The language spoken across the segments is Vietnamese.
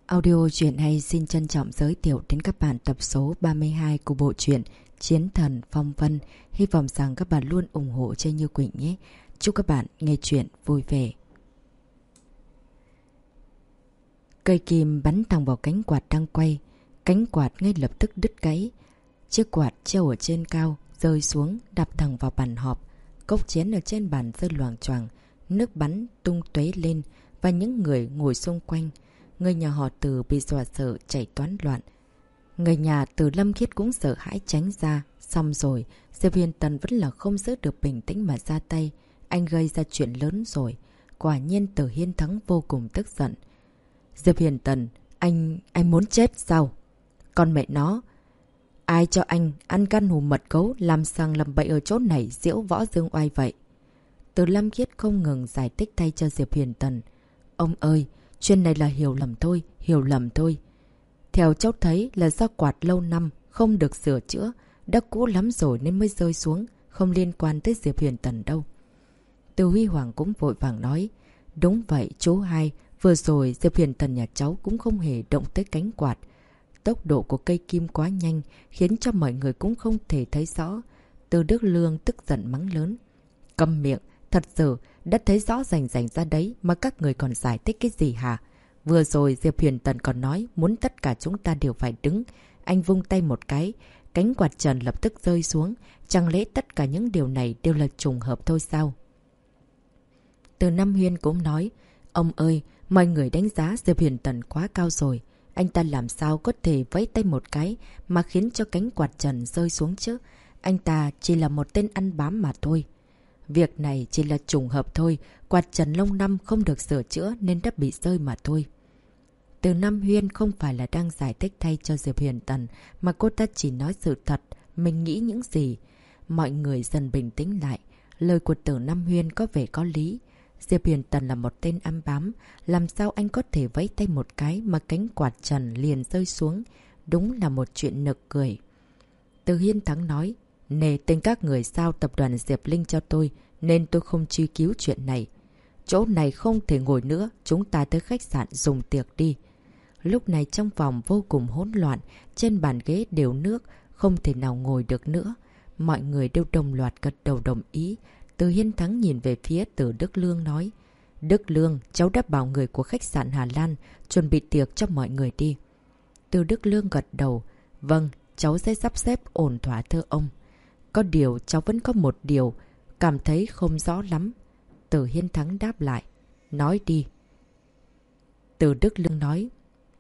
Audio truyện hay xin trân trọng giới thiệu đến các bạn tập số 32 của bộ truyện Chiến Thần Phong Vân. Hy vọng rằng các bạn luôn ủng hộ cho Như Quỳnh nhé. Chúc các bạn nghe truyện vui vẻ. Cây kim bắn thẳng vào cánh quạt đang quay. Cánh quạt ngay lập tức đứt gãy. Chiếc quạt treo ở trên cao, rơi xuống, đập thẳng vào bàn họp. Cốc chén ở trên bàn rơi loạng choạng, nước bắn tung tóe lên và những người ngồi xung quanh. Người nhà họ Từ bị dọa sợ chạy toán loạn. Người nhà Từ Lâm Khiết cũng sợ hãi tránh ra. Xong rồi, Diệp Huyền Tần vẫn là không giữ được bình tĩnh mà ra tay. Anh gây ra chuyện lớn rồi. Quả nhiên Từ Hiên Thắng vô cùng tức giận. Diệp Huyền Tần, anh muốn chết sao? Con mẹ nó! Ai cho anh ăn gan hùm mật gấu làm sằng làm bậy ở chỗ này diễu võ dương oai vậy? Từ Lâm Khiết không ngừng giải thích thay cho Diệp Huyền Tần. Ông ơi! Chuyện này là hiểu lầm thôi. Theo cháu thấy là do quạt lâu năm, không được sửa chữa, đã cũ lắm rồi nên mới rơi xuống, không liên quan tới Diệp Huyền Tần đâu. Từ Huy Hoàng cũng vội vàng nói, đúng vậy chú hai, vừa rồi Diệp Huyền Tần nhà cháu cũng không hề động tới cánh quạt. Tốc độ của cây kim quá nhanh, khiến cho mọi người cũng không thể thấy rõ. Từ Đức Lương tức giận mắng lớn. Câm miệng! Thật sự, đã thấy rõ rành ra đấy mà các người còn giải thích cái gì hả? Vừa rồi Diệp Huyền Tần còn nói muốn tất cả chúng ta đều phải đứng. Anh vung tay một cái, cánh quạt trần lập tức rơi xuống. Chẳng lẽ tất cả những điều này đều là trùng hợp thôi sao? Từ Nam Huyên cũng nói, ông ơi, mọi người đánh giá Diệp Huyền Tần quá cao rồi. Anh ta làm sao có thể vẫy tay một cái mà khiến cho cánh quạt trần rơi xuống chứ? Anh ta chỉ là một tên ăn bám mà thôi. Việc này chỉ là trùng hợp thôi, quạt trần lâu năm không được sửa chữa nên đã bị rơi mà thôi. Từ Nam Huyên không phải là đang giải thích thay cho Diệp Huyền Tần, mà cô ta chỉ nói sự thật, mình nghĩ những gì. Mọi người dần bình tĩnh lại, lời của Từ Nam Huyên có vẻ có lý. Diệp Huyền Tần là một tên ăn bám, làm sao anh có thể vẫy tay một cái mà cánh quạt trần liền rơi xuống, đúng là một chuyện nực cười. Từ Hiên Thắng nói, nể tên các người sao tập đoàn Diệp Linh cho tôi, nên tôi không truy cứu chuyện này. Chỗ này không thể ngồi nữa, chúng ta tới khách sạn dùng tiệc đi. Lúc này trong phòng vô cùng hỗn loạn, trên bàn ghế đều nước, không thể nào ngồi được nữa. Mọi người đều đồng loạt gật đầu đồng ý. Từ Hiên Thắng nhìn về phía Từ Đức Lương nói, Đức Lương, cháu đã bảo người của khách sạn Hà Lan chuẩn bị tiệc cho mọi người đi. Từ Đức Lương gật đầu, vâng, cháu sẽ sắp xếp ổn thỏa thưa ông. Có điều cháu vẫn có một điều cảm thấy không rõ lắm. Từ Hiên Thắng đáp lại, nói đi. Từ Đức Lương nói,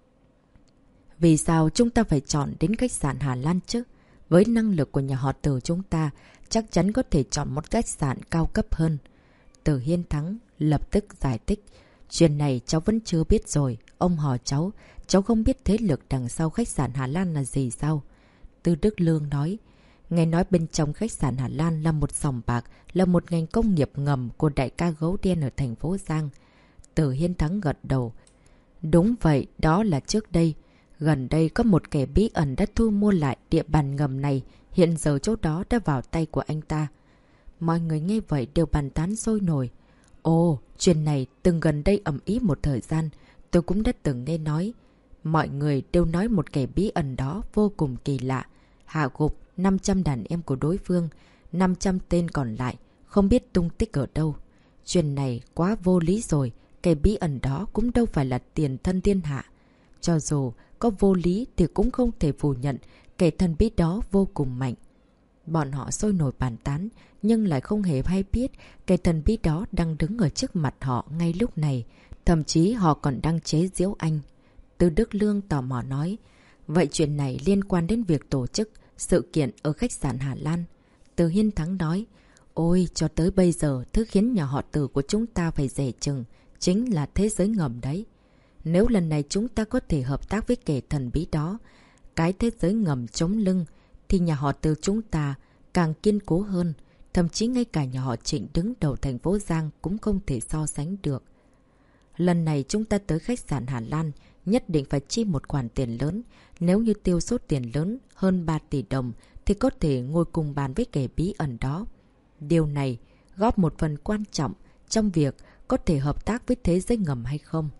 vì sao chúng ta phải chọn đến khách sạn Hà Lan chứ? Với năng lực của nhà họ Từ chúng ta, chắc chắn có thể chọn một khách sạn cao cấp hơn. Từ Hiên Thắng lập tức giải thích, chuyện này cháu vẫn chưa biết rồi. Ông hỏi cháu không biết thế lực đằng sau khách sạn Hà Lan là gì sao? Từ Đức Lương nói, nghe nói bên trong khách sạn Hà Lan là một sòng bạc, là một ngành công nghiệp ngầm của đại ca gấu đen ở thành phố Giang. Từ Hiên Thắng gật đầu. Đúng vậy, đó là trước đây. Gần đây có một kẻ bí ẩn đã thu mua lại địa bàn ngầm này, hiện giờ chỗ đó đã vào tay của anh ta. Mọi người nghe vậy đều bàn tán sôi nổi. Ồ, chuyện này từng gần đây ầm ĩ một thời gian, tôi cũng đã từng nghe nói. Mọi người đều nói một kẻ bí ẩn đó vô cùng kỳ lạ, hạ gục 500 đàn em của đối phương, 500 tên còn lại, không biết tung tích ở đâu. Chuyện này quá vô lý rồi, kẻ bí ẩn đó cũng đâu phải là tiền thân thiên hạ. Cho dù có vô lý thì cũng không thể phủ nhận kẻ thần bí đó vô cùng mạnh. Bọn họ sôi nổi bàn tán, nhưng lại không hề hay biết kẻ thần bí đó đang đứng ở trước mặt họ ngay lúc này. Thậm chí họ còn đang chế giễu anh. Từ Đức Lương tò mò nói, vậy chuyện này liên quan đến việc tổ chức sự kiện ở khách sạn Hà Lan. Từ Hiên Thắng nói, ôi, cho tới bây giờ, thứ khiến nhà họ Từ của chúng ta phải dè chừng chính là thế giới ngầm đấy. Nếu lần này chúng ta có thể hợp tác với kẻ thần bí đó, cái thế giới ngầm chống lưng, thì nhà họ Từ chúng ta càng kiên cố hơn. Thậm chí ngay cả nhà họ Trịnh đứng đầu thành phố Giang cũng không thể so sánh được. Lần này chúng ta tới khách sạn Hà Lan, nhất định phải chi một khoản tiền lớn. Nếu như tiêu số tiền lớn hơn 3 tỷ đồng thì có thể ngồi cùng bàn với kẻ bí ẩn đó. Điều này góp một phần quan trọng trong việc có thể hợp tác với thế giới ngầm hay không.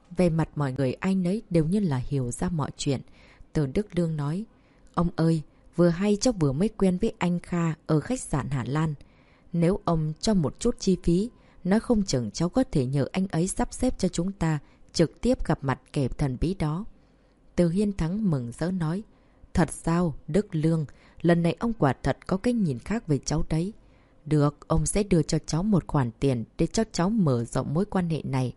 Về mặt mọi người ai nấy đều như là hiểu ra mọi chuyện. Từ Đức Lương nói, ông ơi, vừa hay cháu vừa mới quen với anh Kha ở khách sạn Hà Lan. Nếu ông cho một chút chi phí, nói không chừng cháu có thể nhờ anh ấy sắp xếp cho chúng ta trực tiếp gặp mặt kẻ thần bí đó. Từ Hiên Thắng mừng rỡ nói, thật sao, Đức Lương, lần này ông quả thật có cái nhìn khác về cháu đấy. Được, ông sẽ đưa cho cháu một khoản tiền để cho cháu mở rộng mối quan hệ này.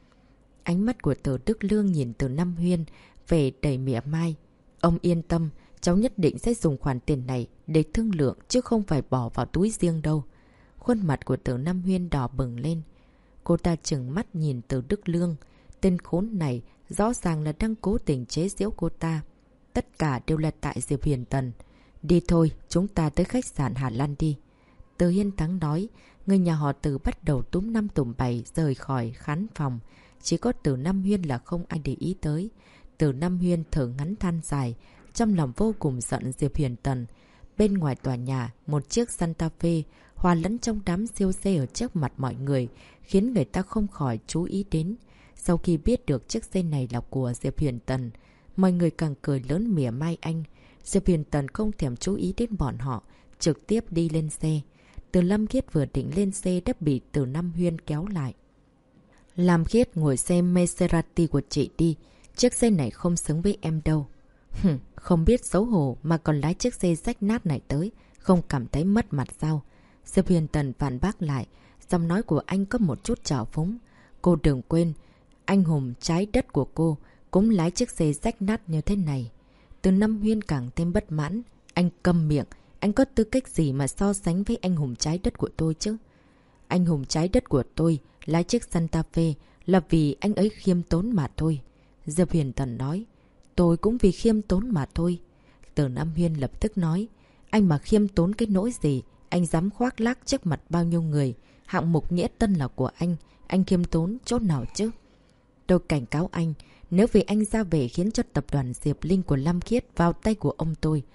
Ánh mắt của Từ Đức Lương nhìn Từ Nam Huyên về đầy mỉa mai. Ông yên tâm, cháu nhất định sẽ dùng khoản tiền này để thương lượng chứ không phải bỏ vào túi riêng đâu. Khuôn mặt của Từ Nam Huyên đỏ bừng lên. Cô ta trừng mắt nhìn Từ Đức Lương. Tên khốn này rõ ràng là đang cố tình chế giễu cô ta. Tất cả đều là tại Diệp Huyền Tần. Đi thôi, chúng ta tới khách sạn Hà Lan đi. Từ Hiên Thắng nói, người nhà họ Từ bắt đầu túm năm tụm bảy rời khỏi khán phòng. Chỉ có Từ Nam Huyên là không ai để ý tới. Từ Nam Huyên thở ngắn than dài, trong lòng vô cùng giận Diệp Huyền Tần. Bên ngoài tòa nhà, một chiếc Santa Fe hòa lẫn trong đám siêu xe ở trước mặt mọi người, khiến người ta không khỏi chú ý đến. Sau khi biết được chiếc xe này là của Diệp Huyền Tần, mọi người càng cười lớn mỉa mai anh. Diệp Huyền Tần không thèm chú ý đến bọn họ, trực tiếp đi lên xe. Từ Lâm Khiết vừa định lên xe đã bị Từ Nam Huyên kéo lại. Lam Khiết ngồi xe Maserati của chị đi, chiếc xe này không xứng với em đâu. Không biết xấu hổ mà còn lái chiếc xe rách nát này tới, không cảm thấy mất mặt sao? Diệp Huyền Tần phản bác lại, giọng nói của anh có một chút trào phúng. Cô đừng quên, anh hùng trái đất của cô cũng lái chiếc xe rách nát như thế này. Từ Nam Huyên càng thêm bất mãn. Anh câm miệng, anh có tư cách gì mà so sánh với anh hùng trái đất của tôi chứ? Anh hùng trái đất của tôi lái chiếc Santa Fe là vì anh ấy khiêm tốn mà thôi. Diệp Huyền Tần nói, tôi cũng vì khiêm tốn mà thôi. Từ Nam Huyên lập tức nói, anh mà khiêm tốn cái nỗi gì, anh dám khoác lác trước mặt bao nhiêu người. Hạng mục nghĩa tân là của anh khiêm tốn chỗ nào chứ? Tôi cảnh cáo anh, nếu vì anh ra về khiến cho tập đoàn Diệp Linh của Lam Khiết vào tay của ông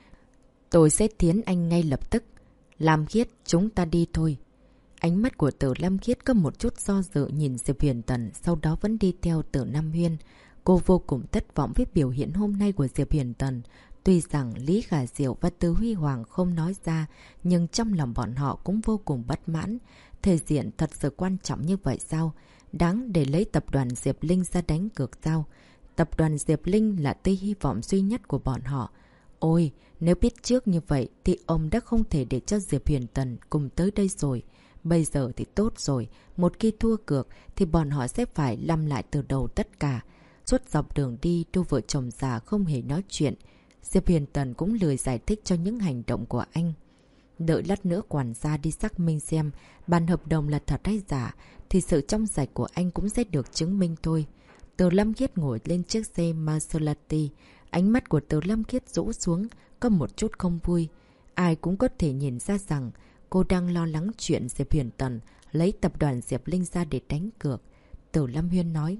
tôi sẽ thiến anh ngay lập tức. Lam Khiết, chúng ta đi thôi. Ánh mắt của Từ Lam Khiết có một chút do dự nhìn Diệp Huyền Tần, sau đó vẫn đi theo Từ Nam Huyên. Cô vô cùng thất vọng với biểu hiện hôm nay của Diệp Huyền Tần. Tuy rằng Lý Khả Diệu và Từ Huy Hoàng không nói ra, nhưng trong lòng bọn họ cũng vô cùng bất mãn. Thể diện thật sự quan trọng như vậy sao? Đáng để lấy tập đoàn Diệp Linh ra đánh cược sao? Tập đoàn Diệp Linh là tia hy vọng duy nhất của bọn họ. Ôi, nếu biết trước như vậy thì ông đã không thể để cho Diệp Huyền Tần cùng tới đây rồi. Bây giờ thì tốt rồi, một khi thua cược thì bọn họ sẽ phải làm lại từ đầu tất cả. Suốt dọc đường đi, đôi vợ chồng già không hề nói chuyện. Diệp Huyền Tần cũng lười giải thích cho những hành động của anh. Đợi lát nữa quản gia đi xác minh xem bản hợp đồng là thật hay giả, thì sự trong sạch của anh cũng sẽ được chứng minh thôi. Từ Lâm Khiết ngồi lên chiếc xe Maserati. Ánh mắt của Từ Lâm Khiết rũ xuống, có một chút không vui. Ai cũng có thể nhìn ra rằng cô đang lo lắng chuyện Diệp Huyền Tần lấy tập đoàn Diệp Linh ra để đánh cược. Từ Lâm Huyên nói,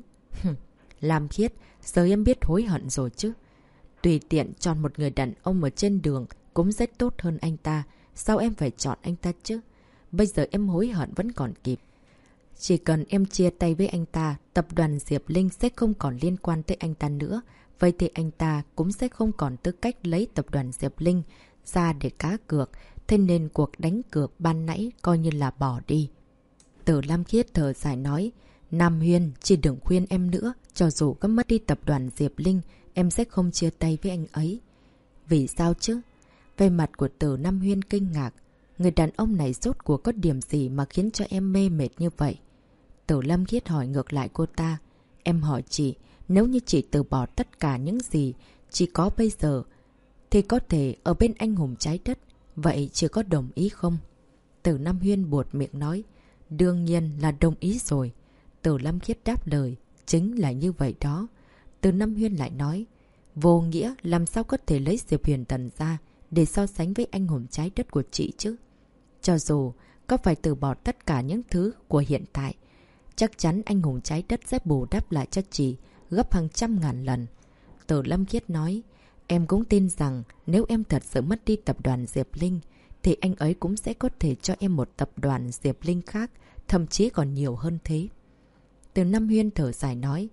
Lam Khiết, giờ em biết hối hận rồi chứ. Tùy tiện chọn một người đàn ông ở trên đường cũng rất tốt hơn anh ta. Sao em phải chọn anh ta chứ? Bây giờ em hối hận vẫn còn kịp. Chỉ cần em chia tay với anh ta, tập đoàn Diệp Linh sẽ không còn liên quan tới anh ta nữa. Vậy thì anh ta cũng sẽ không còn tư cách lấy tập đoàn Diệp Linh ra để cá cược. Thế nên cuộc đánh cược ban nãy coi như là bỏ đi. Từ Lam Khiết thở dài nói, Nam Huyên, chỉ đừng khuyên em nữa. Cho dù có mất đi tập đoàn Diệp Linh, em sẽ không chia tay với anh ấy. Vì sao chứ? Về mặt của Từ Nam Huyên kinh ngạc. Người đàn ông này rốt cuộc có điểm gì mà khiến cho em mê mệt như vậy? Từ Lâm Khiết hỏi ngược lại cô ta. Em hỏi chị, nếu như chị từ bỏ tất cả những gì chị có bây giờ, thì có thể ở bên anh hùng trái đất. Vậy chị có đồng ý không? Từ Nam Huyên buột miệng nói. Đương nhiên là đồng ý rồi. Từ Lâm Khiết đáp lời. Chính là như vậy đó. Từ Nam Huyên lại nói. Vô nghĩa làm sao có thể lấy Diệp Huyền Tần ra để so sánh với anh hùng trái đất của chị chứ? Cho dù có phải từ bỏ tất cả những thứ của hiện tại, chắc chắn anh hùng trái đất sẽ bù đắp lại cho chị gấp hàng trăm ngàn lần. Từ Lâm Khiết nói, em cũng tin rằng nếu em thật sự mất đi tập đoàn Diệp Linh, thì anh ấy cũng sẽ có thể cho em một tập đoàn Diệp Linh khác, thậm chí còn nhiều hơn thế. Từ Nam Huyên thở dài nói,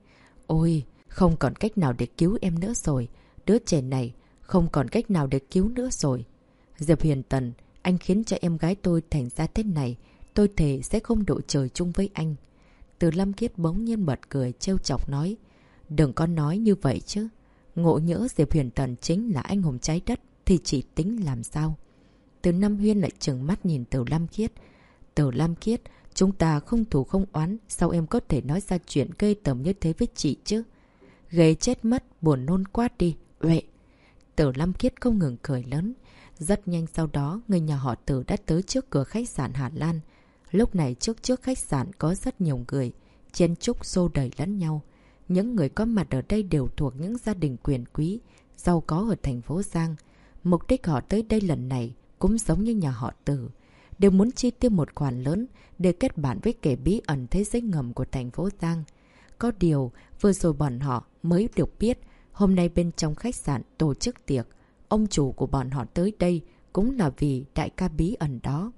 Ôi, không còn cách nào để cứu em nữa rồi. Đứa trẻ này không còn cách nào để cứu nữa rồi. Diệp Huyền Tần, anh khiến cho em gái tôi thành ra thế này. Tôi thề sẽ không độ trời chung với anh. Từ Lâm Khiết bỗng nhiên bật cười trêu chọc nói. Đừng có nói như vậy chứ. Ngộ nhỡ Diệp Huyền Tần chính là anh hùng trái đất thì chỉ tính làm sao? Từ Nam Huyên lại trừng mắt nhìn Từ Lâm Khiết. Từ Lâm Khiết, chúng ta không thù không oán, sao em có thể nói ra chuyện gây tởm như thế với chị chứ? Ghê chết mất, buồn nôn quá đi, uệ. Từ Lâm Khiết không ngừng cười lớn. Rất nhanh sau đó, người nhà họ Từ đã tới trước cửa khách sạn Hà Lan. Lúc này trước khách sạn có rất nhiều người, chen chúc xô đẩy lẫn nhau. Những người có mặt ở đây đều thuộc những gia đình quyền quý, giàu có ở thành phố Giang. Mục đích họ tới đây lần này cũng giống như nhà họ Từ, đều muốn chi tiêu một khoản lớn để kết bạn với kẻ bí ẩn thế giới ngầm của thành phố Giang. Có điều, vừa rồi bọn họ mới được biết, hôm nay bên trong khách sạn tổ chức tiệc, ông chủ của bọn họ tới đây cũng là vì đại ca bí ẩn đó.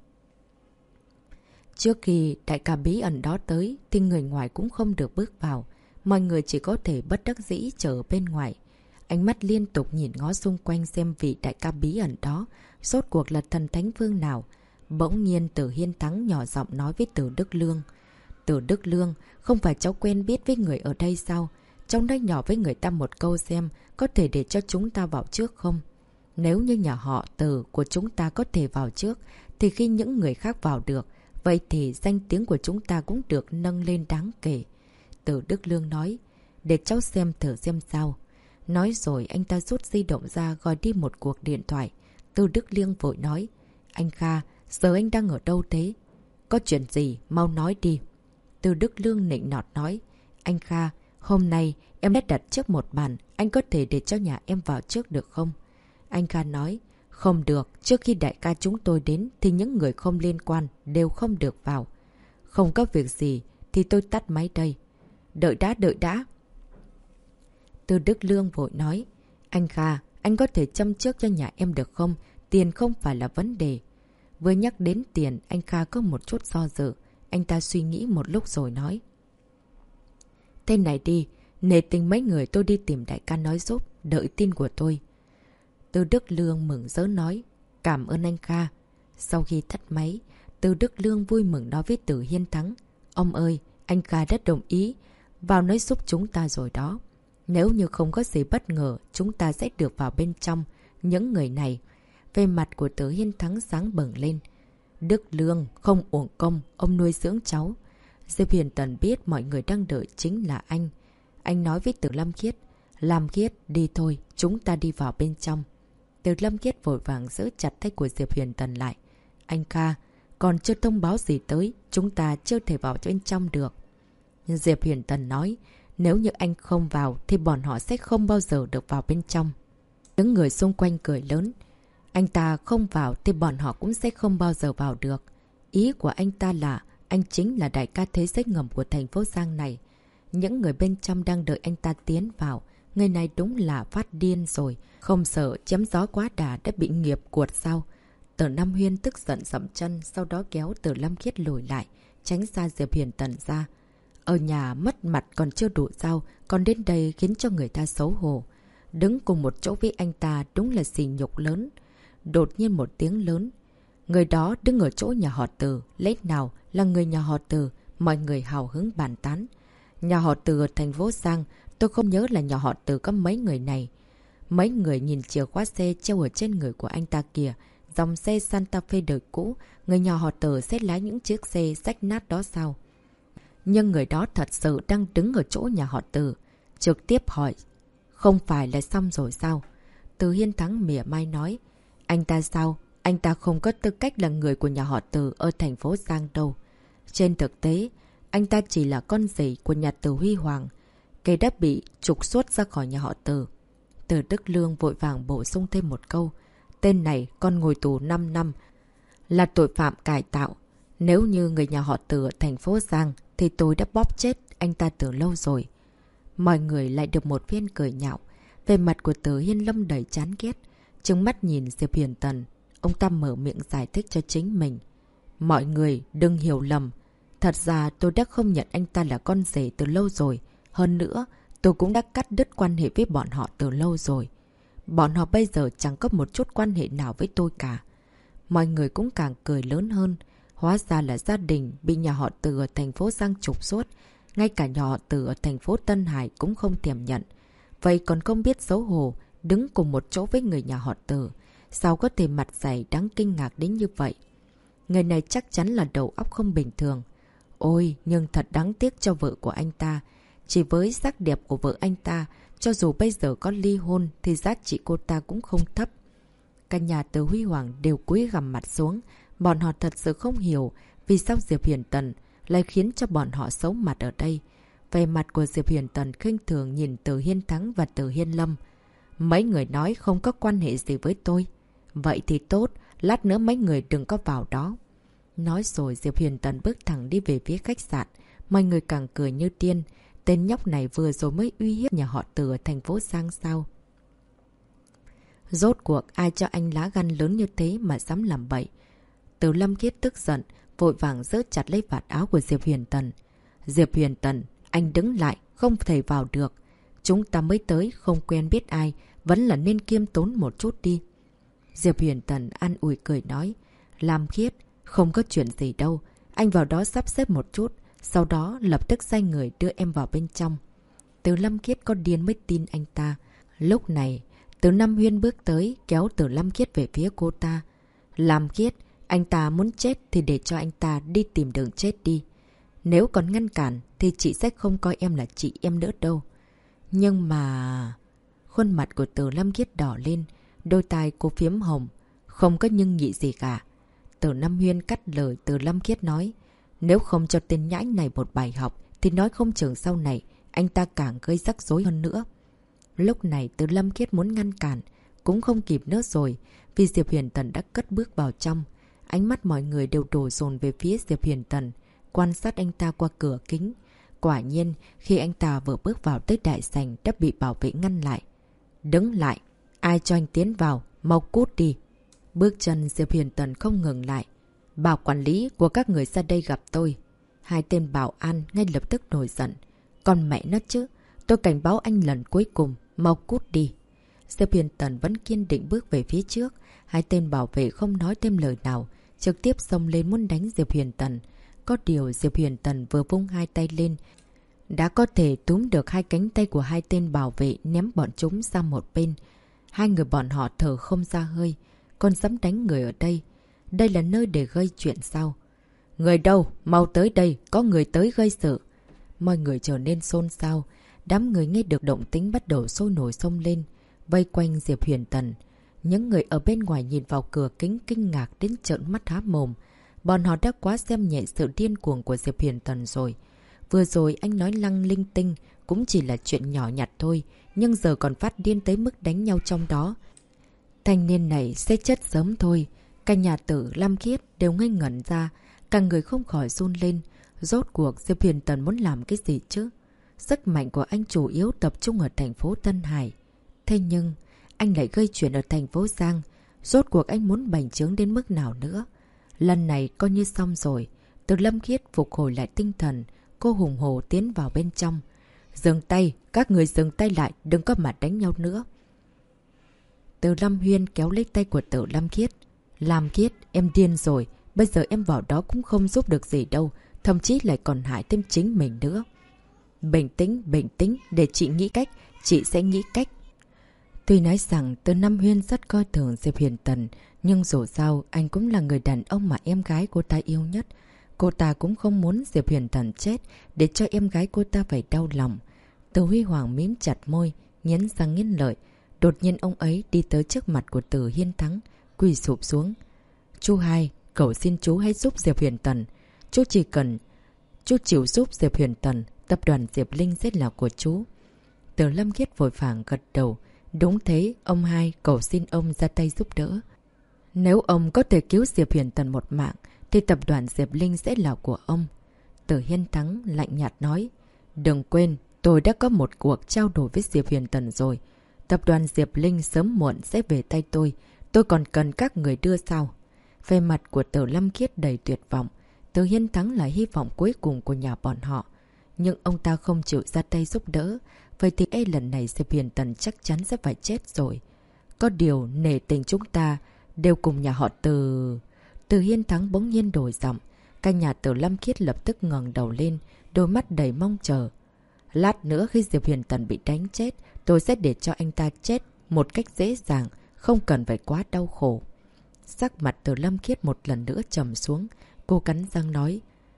Trước khi đại ca bí ẩn đó tới thì người ngoài cũng không được bước vào, mọi người chỉ có thể bất đắc dĩ chờ bên ngoài. Ánh mắt liên tục nhìn ngó xung quanh xem vị đại ca bí ẩn đó rốt cuộc là thần thánh vương nào. Bỗng nhiên Từ Hiên Thắng nhỏ giọng nói với Từ Đức Lương. Từ Đức Lương, không phải cháu quen biết với người ở đây sao? Cháu nói nhỏ với người ta một câu xem có thể để cho chúng ta vào trước không? Nếu như nhà họ Từ của chúng ta có thể vào trước thì khi những người khác vào được, vậy thì danh tiếng của chúng ta cũng được nâng lên đáng kể. Từ Đức Lương nói, để cháu xem thử xem sao. Nói rồi anh ta rút di động ra gọi đi một cuộc điện thoại. Từ Đức Lương vội nói, anh Kha, giờ anh đang ở đâu thế? Có chuyện gì, mau nói đi. Từ Đức Lương nịnh nọt nói, anh Kha, hôm nay em đã đặt trước một bàn, anh có thể để cho nhà em vào trước được không? Anh Kha nói, không được, trước khi đại ca chúng tôi đến thì những người không liên quan đều không được vào. Không có việc gì thì tôi tắt máy đây. Đợi đã. Từ Đức Lương vội nói, anh Kha, anh có thể châm trước cho nhà em được không? Tiền không phải là vấn đề. Vừa nhắc đến tiền, anh Kha có một chút do dự. Anh ta suy nghĩ một lúc rồi nói. Thế này đi, nể tình mấy người tôi đi tìm đại ca nói giúp, đợi tin của tôi. Từ Đức Lương mừng rỡ nói, cảm ơn anh Kha. Sau khi tắt máy, Từ Đức Lương vui mừng nói với Từ Hiên Thắng. Ông ơi, anh Kha đã đồng ý, vào nói giúp chúng ta rồi đó. Nếu như không có gì bất ngờ, chúng ta sẽ được vào bên trong. Những người này, về mặt của Từ Hiên Thắng sáng bừng lên. Đức Lương không uổng công, ông nuôi dưỡng cháu. Diệp Huyền Tần biết mọi người đang đợi chính là anh. Anh nói với Từ Lâm Khiết, Lâm Khiết, đi thôi, chúng ta đi vào bên trong. Từ Lâm Khiết vội vàng giữ chặt tay của Diệp Huyền Tần lại. Anh Kha, còn chưa thông báo gì tới, chúng ta chưa thể vào bên trong được. Diệp Huyền Tần nói, nếu như anh không vào thì bọn họ sẽ không bao giờ được vào bên trong. Những người xung quanh cười lớn. Anh ta không vào thì bọn họ cũng sẽ không bao giờ vào được. Ý của anh ta là anh chính là đại ca thế giới ngầm của thành phố Giang này. Những người bên trong đang đợi anh ta tiến vào. Người này đúng là phát điên rồi. Không sợ chém gió quá đà đã bị nghiệp cuột sao? Từ Nam Huyên tức giận dậm chân, sau đó kéo Từ Lâm Khiết lùi lại, tránh xa Diệp Huyền Tần ra. Ở nhà mất mặt còn chưa đủ sao, còn đến đây khiến cho người ta xấu hổ. Đứng cùng một chỗ với anh ta đúng là sỉ nhục lớn. Đột nhiên một tiếng lớn. Người đó đứng ở chỗ nhà họ Từ, lẽ nào là người nhà họ Từ, mọi người hào hứng bàn tán. Nhà họ Từ ở thành phố Giang, tôi không nhớ là nhà họ Từ có mấy người này. Mấy người nhìn chìa khóa xe treo ở trên người của anh ta kìa, dòng xe Santa Fe đời cũ, người nhà họ Từ sẽ lái những chiếc xe rách nát đó sao? Nhưng người đó thật sự đang đứng ở chỗ nhà họ Từ, trực tiếp hỏi, không phải là xong rồi sao? Từ Hiên Thắng mỉa mai nói, anh ta sao? Anh ta không có tư cách là người của nhà họ Từ ở thành phố Giang đâu. Trên thực tế, anh ta chỉ là con rể của nhà Từ Huy Hoàng, kẻ đã bị trục xuất ra khỏi nhà họ Từ. Từ Đức Lương vội vàng bổ sung thêm một câu, tên này con ngồi tù 5 năm, là tội phạm cải tạo. Nếu như người nhà họ Từ ở thành phố Giang thì tôi đã bóp chết anh ta từ lâu rồi. Mọi người lại được một viên cười nhạo. Về mặt của Từ Hiên Lâm đầy chán ghét, trừng mắt nhìn Diệp Huyền Tần. Ông ta mở miệng giải thích cho chính mình. Mọi người đừng hiểu lầm. Thật ra tôi đã không nhận anh ta là con rể từ lâu rồi. Hơn nữa, Tôi cũng đã cắt đứt quan hệ với bọn họ từ lâu rồi. Bọn họ bây giờ chẳng có một chút quan hệ nào với tôi cả. Mọi người cũng càng cười lớn hơn. Hóa ra là gia đình bị nhà họ Từ ở thành phố Giang trục xuất. Ngay cả nhà họ Từ ở thành phố Tân Hải cũng không thèm nhận. Vậy còn không biết xấu hổ, đứng cùng một chỗ với người nhà họ Từ. Sao có thể mặt dày đáng kinh ngạc đến như vậy? Người này chắc chắn là đầu óc không bình thường. Ôi, nhưng thật đáng tiếc cho vợ của anh ta. Chỉ với sắc đẹp của vợ anh ta, cho dù bây giờ có ly hôn thì giá trị cô ta cũng không thấp. Cả nhà Từ Huy Hoàng đều cúi gằm mặt xuống. Bọn họ thật sự không hiểu vì sao Diệp Huyền Tần lại khiến cho bọn họ xấu mặt ở đây. Về mặt của Diệp Huyền Tần khinh thường nhìn Từ Hiên Thắng và Từ Hiên Lâm. Mấy người nói không có quan hệ gì với tôi. Vậy thì tốt, lát nữa mấy người đừng có vào đó. Nói rồi Diệp Huyền Tần bước thẳng đi về phía khách sạn. Mọi người càng cười như điên. Tên nhóc này vừa rồi mới uy hiếp nhà họ Từ ở thành phố Giang sao. Rốt cuộc ai cho anh lá gan lớn như thế mà dám làm bậy. Từ Lâm Khiết tức giận, vội vàng giơ chặt lấy vạt áo của Diệp Huyền Tần. Diệp Huyền Tần, anh đứng lại, không thể vào được. Chúng ta mới tới, không quen biết ai, vẫn là nên kiêm tốn một chút đi. Diệp Huyền Tần an ủi cười nói. Lâm Khiết, không có chuyện gì đâu. Anh vào đó sắp xếp một chút, sau đó lập tức sai người đưa em vào bên trong. Từ Lâm Khiết có điên mới tin anh ta. Lúc này, Từ Nam Huyên bước tới, kéo Từ Lâm Khiết về phía cô ta. Lâm Khiết, anh ta muốn chết thì để cho anh ta đi tìm đường chết đi. Nếu còn ngăn cản thì chị sẽ không coi em là chị em nữa đâu. Nhưng mà... Khuôn mặt của Từ Lâm Khiết đỏ lên, đôi tai cô phiếm hồng. Không có nhưng nhị gì cả. Từ Nam Huyên cắt lời Từ Lâm Khiết nói. Nếu không cho tên nhãi này một bài học thì nói không chừng sau này anh ta càng gây rắc rối hơn nữa. Lúc này Từ Lâm Khiết muốn ngăn cản cũng không kịp nữa rồi vì Diệp Huyền Tần đã cất bước vào trong. Ánh mắt mọi người đều đổ dồn về phía Diệp Huyền Tần, quan sát anh ta qua cửa kính. Quả nhiên, khi anh ta vừa bước vào tới đại sảnh đã bị bảo vệ ngăn lại. Đứng lại! Ai cho anh tiến vào? Mau cút đi! Bước chân Diệp Huyền Tần không ngừng lại. Bảo quản lý của các người ra đây gặp tôi. Hai tên bảo an ngay lập tức nổi giận. Còn mẹ nó chứ! Tôi cảnh báo anh lần cuối cùng. Mau cút đi! Diệp Huyền Tần vẫn kiên định bước về phía trước. Hai tên bảo vệ không nói thêm lời nào, trực tiếp xông lên muốn đánh Diệp Huyền Tần. Có điều Diệp Huyền Tần vừa vung hai tay lên, đã có thể túm được hai cánh tay của hai tên bảo vệ ném bọn chúng ra một bên. Hai người bọn họ thở không ra hơi. Còn dám đánh người ở đây? Đây là nơi để gây chuyện sao? Người đâu? Mau tới đây, có người tới gây sự. Mọi người trở nên xôn xao. Đám người nghe được động tĩnh bắt đầu sôi nổi xông lên, vây quanh Diệp Huyền Tần. Những người ở bên ngoài nhìn vào cửa kính kinh ngạc đến trợn mắt há mồm. Bọn họ đã quá xem nhẹ sự điên cuồng của Diệp Huyền Tần rồi. Vừa rồi anh nói lăng linh tinh cũng chỉ là chuyện nhỏ nhặt thôi, nhưng giờ còn phát điên tới mức đánh nhau trong đó. Thanh niên này sẽ chết sớm thôi. Cả nhà Tử Lam Khiết đều ngây ngẩn ra, cả người không khỏi run lên. Rốt cuộc Diệp Huyền Tần muốn làm cái gì chứ? Sức mạnh của anh chủ yếu tập trung ở thành phố Tân Hải. Thế nhưng, anh lại gây chuyện ở thành phố Giang. Rốt cuộc anh muốn bành trướng đến mức nào nữa? Lần này coi như xong rồi. Từ Lâm Khiết phục hồi lại tinh thần, cô hùng hồ tiến vào bên trong. Dừng tay, các người dừng tay lại, đừng có mà đánh nhau nữa. Từ Lâm Huyên kéo lấy tay của Từ Lâm Khiết. Lam Khiết, em điên rồi. Bây giờ em vào đó cũng không giúp được gì đâu. Thậm chí lại còn hại thêm chính mình nữa. Bình tĩnh, để chị nghĩ cách. Chị sẽ nghĩ cách. Tuy nói rằng Từ Lâm Huyên rất coi thường Diệp Huyền Tần, nhưng dù sao anh cũng là người đàn ông mà em gái cô ta yêu nhất. Cô ta cũng không muốn Diệp Huyền Tần chết để cho em gái cô ta phải đau lòng. Từ Huy Hoàng mím chặt môi, nghiến răng nghiến lợi. Đột nhiên ông ấy đi tới trước mặt của Từ Hiên Thắng, quỳ sụp xuống. Chú hai, cầu xin chú hãy giúp Diệp Huyền Tần. Chú chịu giúp Diệp Huyền Tần, tập đoàn Diệp Linh sẽ là của chú. Từ Lâm Khiết vội vàng gật đầu. Đúng thế, ông hai, cầu xin ông ra tay giúp đỡ. Nếu ông có thể cứu Diệp Huyền Tần một mạng, thì tập đoàn Diệp Linh sẽ là của ông. Từ Hiên Thắng lạnh nhạt nói. Đừng quên, tôi đã có một cuộc trao đổi với Diệp Huyền Tần rồi. Tập đoàn Diệp Linh sớm muộn sẽ về tay tôi. Tôi còn cần các người đưa sao? Về mặt của Từ Lâm Khiết đầy tuyệt vọng. Từ Hiên Thắng là hy vọng cuối cùng của nhà bọn họ. Nhưng ông ta không chịu ra tay giúp đỡ. vậy thì lần này Diệp Huyền Tần chắc chắn sẽ phải chết rồi. Có điều nể tình chúng ta đều cùng nhà họ Từ. Từ Hiên Thắng bỗng nhiên đổi giọng. Cả nhà Từ Lâm Khiết lập tức ngẩng đầu lên, đôi mắt đầy mong chờ. Lát nữa khi Diệp Huyền Tần bị đánh chết, tôi sẽ để cho anh ta chết một cách dễ dàng, không cần phải quá đau khổ. Sắc mặt Từ Lâm Khiết một lần nữa trầm xuống, cô cắn răng nói.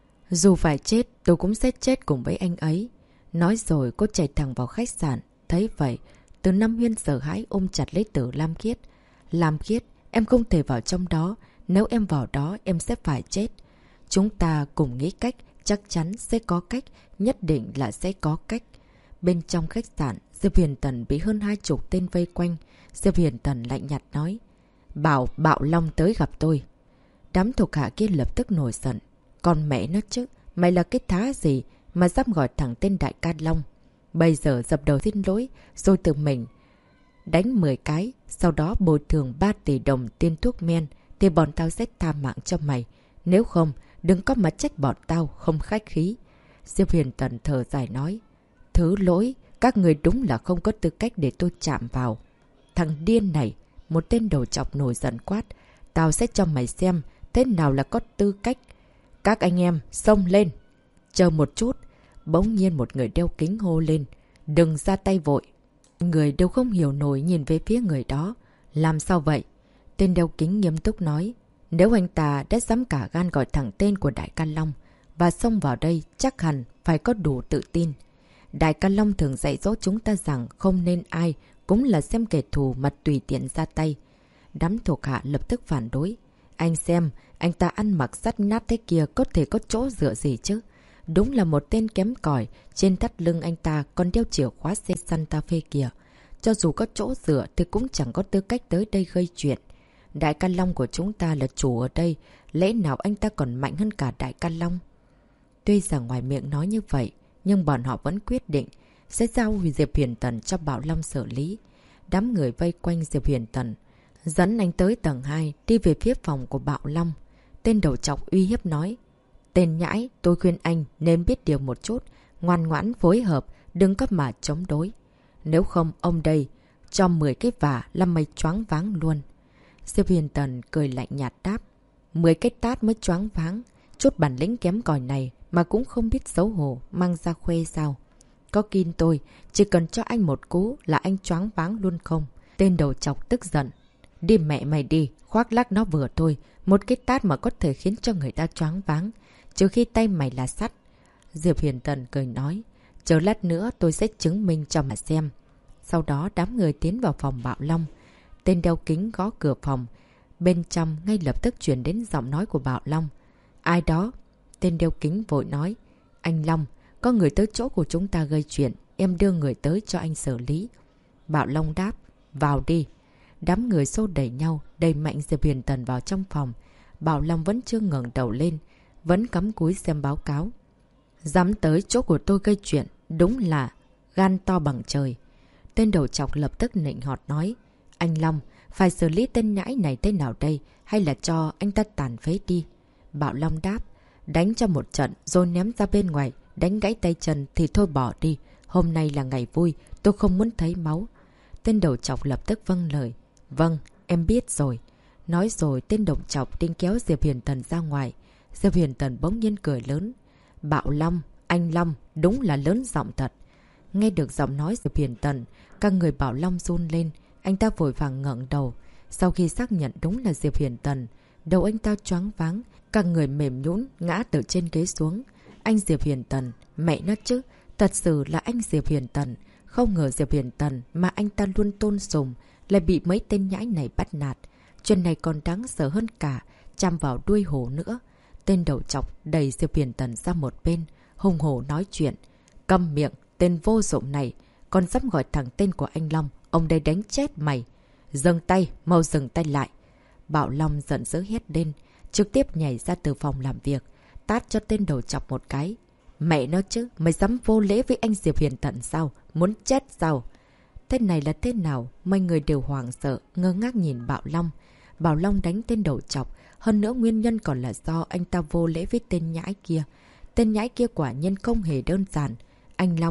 Dù phải chết, tôi cũng sẽ chết cùng với anh ấy. Nói rồi cô chạy thẳng vào khách sạn. Thấy vậy, Từ Nam Huyên sợ hãi ôm chặt lấy Từ Lam Khiết. Lam Khiết, em không thể vào trong đó. Nếu em vào đó, em sẽ phải chết. Chúng ta cùng nghĩ cách, chắc chắn sẽ có cách, nhất định là sẽ có cách. Bên trong khách sạn, Diệp Huyền Tần bị hơn 20 tên vây quanh. Diệp Huyền Tần lạnh nhạt nói. Bảo Bạo Long tới gặp tôi. Đám thuộc hạ kia lập tức nổi giận. Còn mẹ nó chứ, mày là cái thá gì mà dám gọi thẳng tên Đại Ca Long. Bây giờ dập đầu xin lỗi, rồi tự mình đánh 10 cái, sau đó bồi thường 3 tỷ đồng tiền thuốc men, thì bọn tao sẽ tha mạng cho mày. Nếu không, đừng có mà trách bọn tao không khách khí. Diệp Huyền Tần thở dài nói. Thứ lỗi, các người đúng là không có tư cách để tôi chạm vào. Thằng điên này, một tên đầu chọc nổi giận quát. Tao sẽ cho mày xem thế nào là có tư cách. Các anh em, xông lên. Chờ một chút. Bỗng nhiên một người đeo kính hô lên. Đừng ra tay vội. Người đều không hiểu nổi nhìn về phía người đó. Làm sao vậy? Tên đeo kính nghiêm túc nói. Nếu anh ta đã dám cả gan gọi thẳng tên của Đại Ca Long và xông vào đây, chắc hẳn phải có đủ tự tin. Đại Ca Long thường dạy dỗ chúng ta rằng không nên ai cũng là xem kẻ thù mà tùy tiện ra tay. Đám thuộc hạ lập tức phản đối. Anh xem, anh ta ăn mặc sắt nát thế kia có thể có chỗ dựa gì chứ? Đúng là một tên kém cỏi, trên thắt lưng anh ta còn đeo chìa khóa xe Santa Fe kìa. Cho dù có chỗ dựa thì cũng chẳng có tư cách tới đây gây chuyện. Đại Ca Long của chúng ta là chủ ở đây, lẽ nào anh ta còn mạnh hơn cả Đại Ca Long? Tuy rằng ngoài miệng nói như vậy, nhưng bọn họ vẫn quyết định sẽ giao Diệp Huyền Tần cho Bảo Long xử lý. Đám người vây quanh Diệp Huyền Tần, dẫn anh tới tầng 2, đi về phía phòng của Bảo Long. Tên đầu trọc uy hiếp nói. Tên nhãi, tôi khuyên anh nên biết điều một chút, ngoan ngoãn phối hợp, đừng có mà chống đối. Nếu không ông đây, cho 10 cái vả làm mày choáng váng luôn. Diệp Huyền Tần cười lạnh nhạt đáp. 10 cái tát mới choáng váng, chút bản lĩnh kém cỏi này mà cũng không biết xấu hổ, mang ra khoe sao. Có kin tôi, chỉ cần cho anh một cú là anh choáng váng luôn không? Tên đầu chọc tức giận. Đi mẹ mày đi, khoác lác nó vừa thôi, một cái tát mà có thể khiến cho người ta choáng váng, trừ khi tay mày là sắt. Diệp Huyền Tần cười nói, chờ lát nữa tôi sẽ chứng minh cho mà xem. Sau đó đám người tiến vào phòng Bảo Long. Tên đeo kính gõ cửa phòng. Bên trong ngay lập tức chuyển đến giọng nói của Bảo Long. Ai đó? Tên đeo kính vội nói. Anh Long, có người tới chỗ của chúng ta gây chuyện, em đưa người tới cho anh xử lý. Bảo Long đáp, vào đi. Đám người xô đẩy nhau, đẩy mạnh Diệp Huyền Tần vào trong phòng. Bảo Long vẫn chưa ngẩng đầu lên, vẫn cắm cúi xem báo cáo. Dám tới chỗ của tôi gây chuyện, đúng là gan to bằng trời. Tên đầu chọc lập tức nịnh hót nói. Anh Long, phải xử lý tên nhãi này thế nào đây, hay là cho anh ta tàn phế đi? Bảo Long đáp, đánh cho một trận rồi ném ra bên ngoài, đánh gãy tay chân thì thôi bỏ đi. Hôm nay là ngày vui, tôi không muốn thấy máu. Tên đầu chọc lập tức vâng lời. Vâng, em biết rồi. Nói rồi tên đầu chọc định kéo Diệp Huyền Tần ra ngoài. Diệp Huyền Tần bỗng nhiên cười lớn. Bảo Long, anh Long, đúng là lớn giọng thật. Nghe được giọng nói Diệp Huyền Tần, các người Bảo Long run lên. Anh ta vội vàng ngẩng đầu. Sau khi xác nhận đúng là Diệp Huyền Tần, đầu anh ta choáng váng, các người mềm nhũn ngã từ trên ghế xuống. Anh Diệp Huyền Tần, mẹ nó chứ, thật sự là anh Diệp Huyền Tần. Không ngờ Diệp Huyền Tần mà anh ta luôn tôn sùng lại bị mấy tên nhãi này bắt nạt. Chuyện này còn đáng sợ hơn cả chạm vào đuôi hổ nữa. Tên đầu chọc đẩy Diệp Huyền Tần ra một bên, hùng hổ nói chuyện. Câm miệng, tên vô dụng này, còn dám gọi thẳng tên của anh Long, ông đây đánh chết mày. Dừng tay, mau dừng tay lại. Bảo Long giận dữ hét lên, trực tiếp nhảy ra từ phòng làm việc, tát cho tên đầu chọc một cái. Mẹ nó chứ, mày dám vô lễ với anh Diệp Huyền Tần sao? Muốn chết sao? Thế này là thế nào? Mấy người đều hoảng sợ, ngơ ngác nhìn Bảo Long. Bảo Long đánh tên đầu chọc, hơn nữa nguyên nhân còn là do anh ta vô lễ với tên nhãi kia. Tên nhãi kia quả nhiên không hề đơn giản. Anh Long,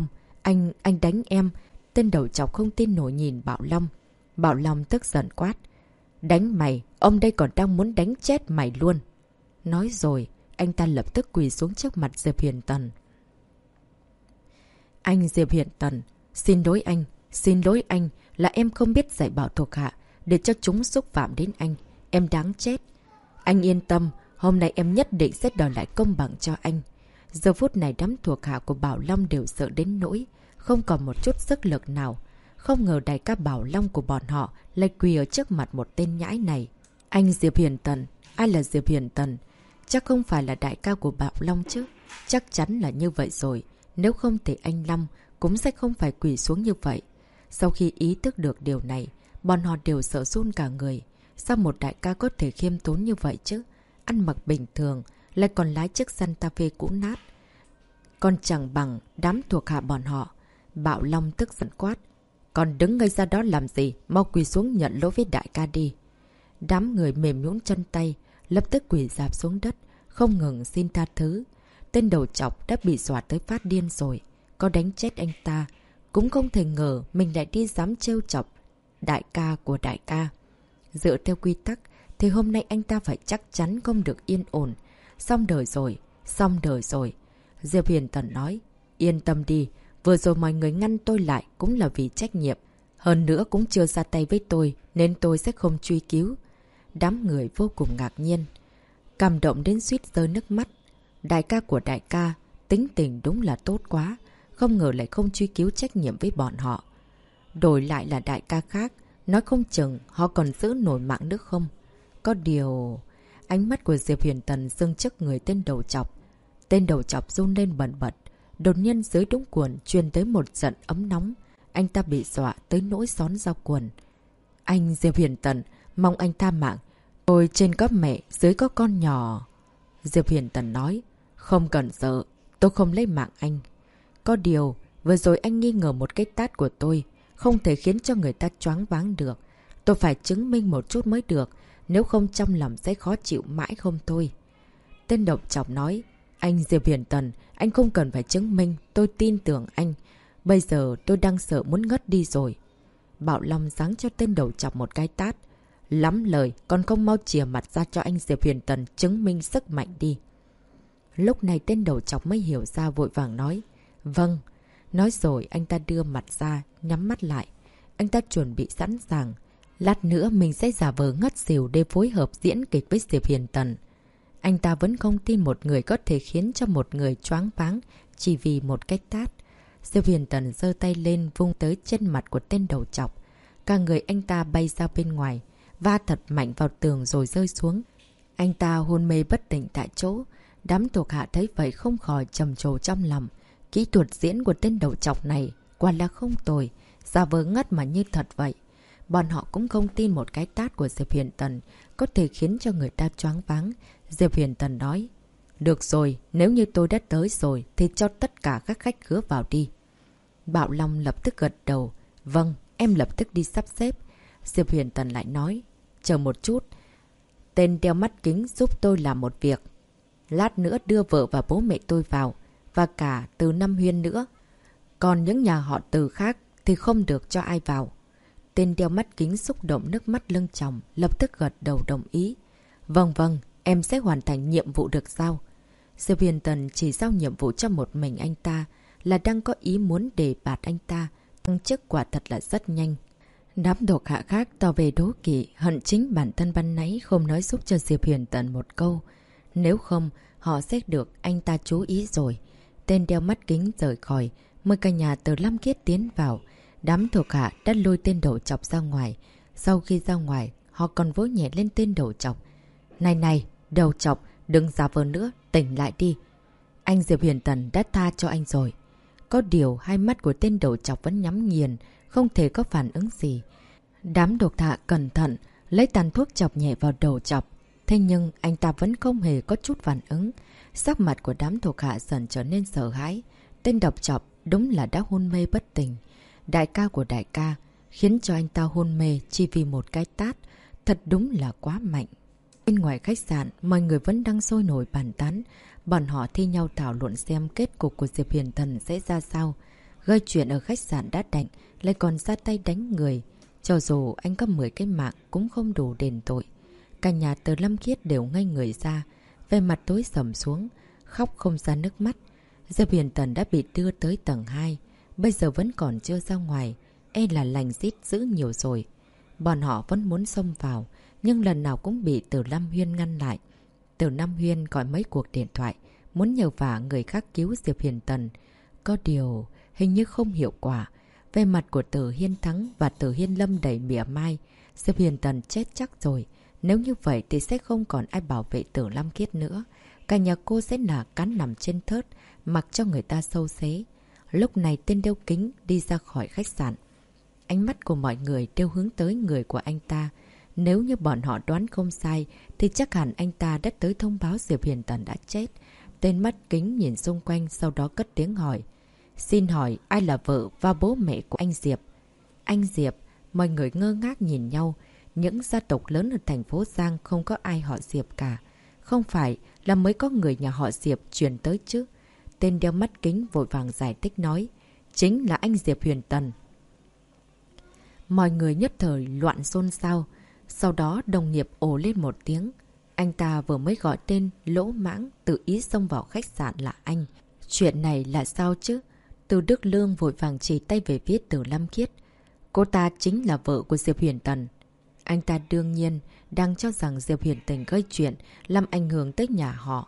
Anh đánh em. Tên đầu chọc không tin nổi nhìn Bảo Long. Bảo Long tức giận quát. Đánh mày, ông đây còn đang muốn đánh chết mày luôn. Nói rồi, anh ta lập tức quỳ xuống trước mặt Diệp Huyền Tần. Anh Diệp Huyền Tần, xin lỗi anh là em không biết dạy bảo thuộc hạ để cho chúng xúc phạm đến anh. Em đáng chết. Anh yên tâm, hôm nay em nhất định sẽ đòi lại công bằng cho anh. Giờ phút này đám thuộc hạ của Bảo Long đều sợ đến nỗi, không còn một chút sức lực nào. Không ngờ đại ca Bảo Long của bọn họ lại quỳ ở trước mặt một tên nhãi này. Anh Diệp Huyền Tần, ai là Diệp Huyền Tần? Chắc không phải là đại ca của Bảo Long chứ. Chắc chắn là như vậy rồi. Nếu không thì anh Long cũng sẽ không phải quỳ xuống như vậy. Sau khi ý thức được điều này, bọn họ đều sợ run cả người. Sao một đại ca có thể khiêm tốn như vậy chứ? Ăn mặc bình thường, lại còn lái chiếc Santa Fe cũ nát. Còn chẳng bằng đám thuộc hạ bọn họ. Bảo Long tức giận quát. Còn đứng ngây ra đó làm gì? Mau quỳ xuống nhận lỗi với đại ca đi. Đám người mềm nhũn chân tay, lập tức quỳ rạp xuống đất, không ngừng xin tha thứ. Tên đầu chọc đã bị dọa tới phát điên rồi. Có đánh chết anh ta, cũng không thể ngờ mình lại đi dám trêu chọc đại ca của đại ca. Dựa theo quy tắc, thì hôm nay anh ta phải chắc chắn không được yên ổn. Xong đời rồi. Diệp Huyền Tần nói, yên tâm đi, vừa rồi mọi người ngăn tôi lại cũng là vì trách nhiệm. Hơn nữa cũng chưa ra tay với tôi, nên tôi sẽ không truy cứu. Đám người vô cùng ngạc nhiên, cảm động đến suýt rơi nước mắt. Đại ca của đại ca, tính tình đúng là tốt quá, không ngờ lại không truy cứu trách nhiệm với bọn họ. Đổi lại là đại ca khác, nói không chừng họ còn giữ nổi mạng nữa không? Có điều... Ánh mắt của Diệp Huyền Tần dâng trước người tên đầu chọc. Tên đầu chọc run lên bần bật. Đột nhiên dưới đũng quần truyền tới một trận ấm nóng. Anh ta bị dọa tới nỗi xón ra quần. Anh Diệp Huyền Tần, mong anh tha mạng. Tôi trên có mẹ, dưới có con nhỏ. Diệp Huyền Tần nói. Không cần sợ, tôi không lấy mạng anh. Có điều, vừa rồi anh nghi ngờ một cái tát của tôi. Không thể khiến cho người ta choáng váng được. Tôi phải chứng minh một chút mới được. Nếu không trong lòng sẽ khó chịu mãi không thôi. Tên độc chọc nói. Anh Diệp Huyền Tần, anh không cần phải chứng minh. Tôi tin tưởng anh. Bây giờ tôi đang sợ muốn ngất đi rồi. Bảo Long giáng cho tên đầu chọc một cái tát. Lắm lời, còn không mau chìa mặt ra cho anh Diệp Huyền Tần chứng minh sức mạnh đi. Lúc này tên đầu chọc mới hiểu ra, vội vàng nói. Vâng. Nói rồi anh ta đưa mặt ra, nhắm mắt lại. Anh ta chuẩn bị sẵn sàng. Lát nữa mình sẽ giả vờ ngất xỉu để phối hợp diễn kịch với Diệp Huyền Tần. Anh ta vẫn không tin một người có thể khiến cho một người choáng váng chỉ vì một cái tát. Diệp Huyền Tần giơ tay lên vung tới trên mặt của tên đầu chọc. Cả người anh ta bay ra bên ngoài, va thật mạnh vào tường rồi rơi xuống. Anh ta hôn mê bất tỉnh tại chỗ. Đám thuộc hạ thấy vậy không khỏi trầm trồ trong lòng. Kỹ thuật diễn của tên đầu chọc này quả là không tồi, giả vờ ngất mà như thật vậy. Bọn họ cũng không tin một cái tát của Diệp Huyền Tần có thể khiến cho người ta choáng váng. Diệp Huyền Tần nói. Được rồi, nếu như tôi đã tới rồi thì cho tất cả các khách khứa vào đi. Bảo Long lập tức gật đầu. Vâng, em lập tức đi sắp xếp. Diệp Huyền Tần lại nói. Chờ một chút. Tên đeo mắt kính giúp tôi làm một việc. Lát nữa đưa vợ và bố mẹ tôi vào. Và cả Từ Năm Huyên nữa. Còn những nhà họ Từ khác thì không được cho ai vào. Tên đeo mắt kính xúc động nước mắt lưng tròng, lập tức gật đầu đồng ý. Vâng vâng, em sẽ hoàn thành nhiệm vụ được giao. Diệp Huyền Tần chỉ giao nhiệm vụ cho một mình anh ta, là đang có ý muốn đề bạt anh ta. Thăng chức quả thật là rất nhanh. Đám thuộc hạ khác tỏ về đố kỵ, hận chính bản thân ban nãy không nói giúp cho Diệp Huyền Tần một câu. Nếu không, họ sẽ được anh ta chú ý rồi. Tên đeo mắt kính rời khỏi, mời cả nhà Từ Lam Kiết tiến vào. Đám thuộc hạ đã lôi tên đầu chọc ra ngoài. Sau khi ra ngoài, họ còn vỗ nhẹ lên tên đầu chọc. Này này, đầu chọc, đừng giả vờ nữa, tỉnh lại đi. Anh Diệp Huyền Tần đã tha cho anh rồi. Có điều hai mắt của tên đầu chọc vẫn nhắm nghiền, không thể có phản ứng gì. Đám thuộc hạ cẩn thận, lấy tàn thuốc chọc nhẹ vào đầu chọc. Thế nhưng anh ta vẫn không hề có chút phản ứng. Sắc mặt của đám thuộc hạ dần trở nên sợ hãi. Tên độc chọc đúng là đã hôn mê bất tỉnh. Đại ca của đại ca khiến cho anh ta hôn mê chỉ vì một cái tát. Thật đúng là quá mạnh. Bên ngoài khách sạn, mọi người vẫn đang sôi nổi bàn tán. Bọn họ thi nhau thảo luận xem kết cục của Diệp Huyền Tần sẽ ra sao. Gây chuyện ở khách sạn đã đành, lại còn ra tay đánh người. Cho dù anh có 10 cái mạng cũng không đủ đền tội. Cả nhà Từ Lâm Khiết đều ngây người ra, về mặt tối sầm xuống, khóc không ra nước mắt. Diệp Huyền Tần đã bị đưa tới tầng 2, bây giờ vẫn còn chưa ra ngoài, e là lành rít dữ nhiều rồi. Bọn họ vẫn muốn xông vào, nhưng lần nào cũng bị Từ Lâm Huyên ngăn lại. Từ Lâm Huyên gọi mấy cuộc điện thoại, muốn nhờ vả người khác cứu Diệp Huyền Tần. Có điều, hình như không hiệu quả. Về mặt của Từ Hiên Thắng và Từ Hiên Lâm đầy mỉa mai, Diệp Huyền Tần chết chắc rồi. Nếu như vậy thì sẽ không còn ai bảo vệ Từ Lâm Khiết nữa. Cả nhà cô sẽ là cán nằm trên thớt, mặc cho người ta xâu xé. Lúc này tên đeo kính đi ra khỏi khách sạn. Ánh mắt của mọi người đều hướng tới người của anh ta. Nếu như bọn họ đoán không sai, thì chắc hẳn anh ta đã tới thông báo Diệp Huyền Tần đã chết. Tên mắt kính nhìn xung quanh, sau đó cất tiếng hỏi. Xin hỏi ai là vợ và bố mẹ của anh Diệp? Anh Diệp, mọi người ngơ ngác nhìn nhau. Những gia tộc lớn ở thành phố Giang không có ai họ Diệp cả. Không phải là mới có người nhà họ Diệp truyền tới chứ. Tên đeo mắt kính vội vàng giải thích nói. Chính là anh Diệp Huyền Tần. Mọi người nhất thời loạn xôn xao. Sau đó đồng nghiệp ồ lên một tiếng. Anh ta vừa mới gọi tên lỗ mãng tự ý xông vào khách sạn là anh. Chuyện này là sao chứ? Từ Đức Lương vội vàng chỉ tay về phía Từ Lâm Khiết. Cô ta chính là vợ của Diệp Huyền Tần. Anh ta đương nhiên đang cho rằng Diệp Huyền Tần gây chuyện làm ảnh hưởng tới nhà họ.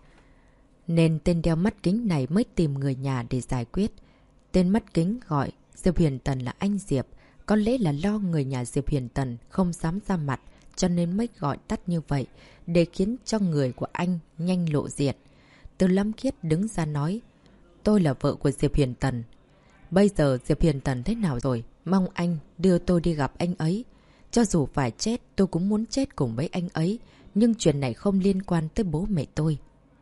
Nên tên đeo mắt kính này mới tìm người nhà để giải quyết. Tên mắt kính gọi Diệp Huyền Tần là anh Diệp. Có lẽ là lo người nhà Diệp Huyền Tần không dám ra mặt, cho nên mới gọi tắt như vậy, để khiến cho người của anh nhanh lộ diện. Từ Lâm Khiết đứng ra nói. Tôi là vợ của Diệp Huyền Tần. Bây giờ Diệp Huyền Tần thế nào rồi? Mong anh đưa tôi đi gặp anh ấy. Cho dù phải chết, tôi cũng muốn chết cùng với anh ấy. Nhưng chuyện này không liên quan tới bố mẹ tôi.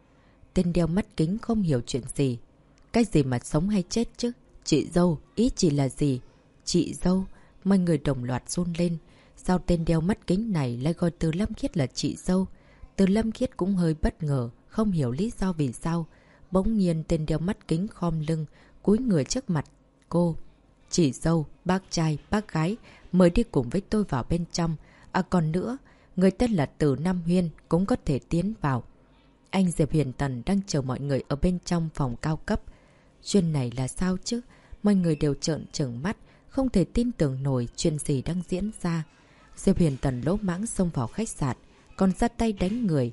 Tên đeo mắt kính không hiểu chuyện gì. Cái gì mà sống hay chết chứ? Chị dâu, ý chị là gì? Chị dâu, mọi người đồng loạt run lên. Sao tên đeo mắt kính này lại gọi Từ Lâm Khiết là chị dâu? Từ Lâm Khiết cũng hơi bất ngờ, không hiểu lý do vì sao. Bỗng nhiên tên đeo mắt kính khom lưng, cúi người trước mặt cô. Chị dâu, bác trai, bác gái, mời đi cùng với tôi vào bên trong. À còn nữa, người tên là Từ Nam Huyên cũng có thể tiến vào. Anh Diệp Huyền Tần đang chờ mọi người ở bên trong phòng cao cấp. Chuyện này là sao chứ? Mọi người đều trợn trừng mắt, không thể tin tưởng nổi chuyện gì đang diễn ra. Diệp Huyền Tần lỗ mãng xông vào khách sạn, còn ra tay đánh người.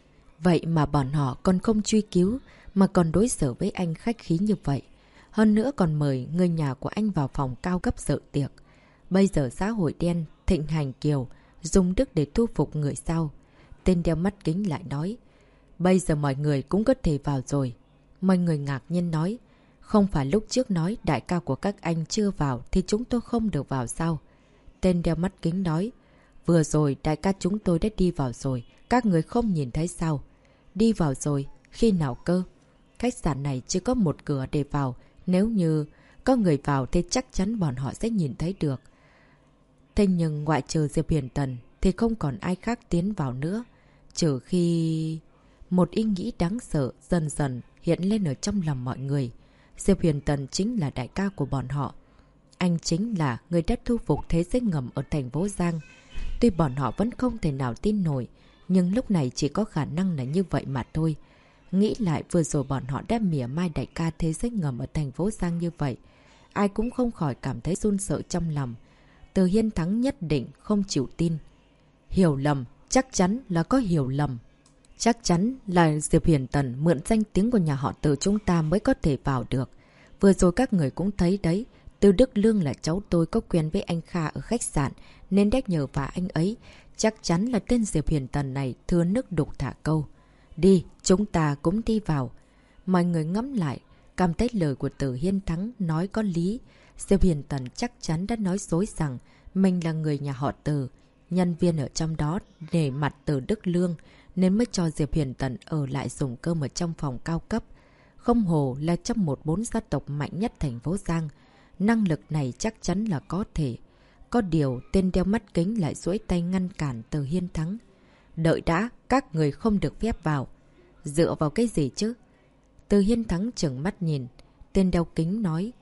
Vậy mà bọn họ còn không truy cứu, mà còn đối xử với anh khách khí như vậy. Hơn nữa còn mời người nhà của anh vào phòng cao cấp dự tiệc. Bây giờ xã hội đen thịnh hành kiều, dùng đức để thu phục người sau. Tên đeo mắt kính lại nói. Bây giờ mọi người cũng có thể vào rồi. Mọi người ngạc nhiên nói. Không phải lúc trước nói đại ca của các anh chưa vào thì chúng tôi không được vào sao? Tên đeo mắt kính nói. Vừa rồi đại ca chúng tôi đã đi vào rồi. Các người không nhìn thấy sao? Đi vào rồi. Khi nào cơ? Khách sạn này chỉ có một cửa để vào. Nếu như có người vào thì chắc chắn bọn họ sẽ nhìn thấy được. Thế nhưng ngoại trừ Diệp Huyền Tần thì không còn ai khác tiến vào nữa. Trừ khi... Một ý nghĩ đáng sợ dần dần hiện lên ở trong lòng mọi người. Diệp Huyền Tần chính là đại ca của bọn họ. Anh chính là người đã thu phục thế giới ngầm ở thành phố Giang. Tuy bọn họ vẫn không thể nào tin nổi, nhưng lúc này chỉ có khả năng là như vậy mà thôi. Nghĩ lại vừa rồi bọn họ đã mỉa mai đại ca thế giới ngầm ở thành phố Giang như vậy. Ai cũng không khỏi cảm thấy run sợ trong lòng. Từ Hiên Thắng nhất định không chịu tin. Hiểu lầm, chắc chắn là có hiểu lầm. Chắc chắn là Diệp Huyền Tần mượn danh tiếng của nhà họ Từ chúng ta mới có thể vào được. Vừa rồi các người cũng thấy đấy, Từ Đức Lương là cháu tôi có quen với anh Kha ở khách sạn, nên đếch nhờ vả anh ấy. Chắc chắn là tên Diệp Huyền Tần này thừa nước đục thả câu. Đi, chúng ta cũng đi vào. Mọi người ngẫm lại, cảm thấy lời của Từ Hiên Thắng nói có lý. Diệp Huyền Tần chắc chắn đã nói dối rằng mình là người nhà họ Từ. Nhân viên ở trong đó nể mặt Từ Đức Lương, nên mới cho Diệp Huyền Tần ở lại dùng cơm ở trong phòng cao cấp. Không hồ là trong một 4 gia tộc mạnh nhất thành phố Giang. Năng lực này chắc chắn là có thể. Có điều tên đeo mắt kính lại duỗi tay ngăn cản Từ Hiên Thắng. Đợi đã, các người không được phép vào. Dựa vào cái gì chứ? Từ Hiên Thắng trừng mắt nhìn. Tên đeo kính nói.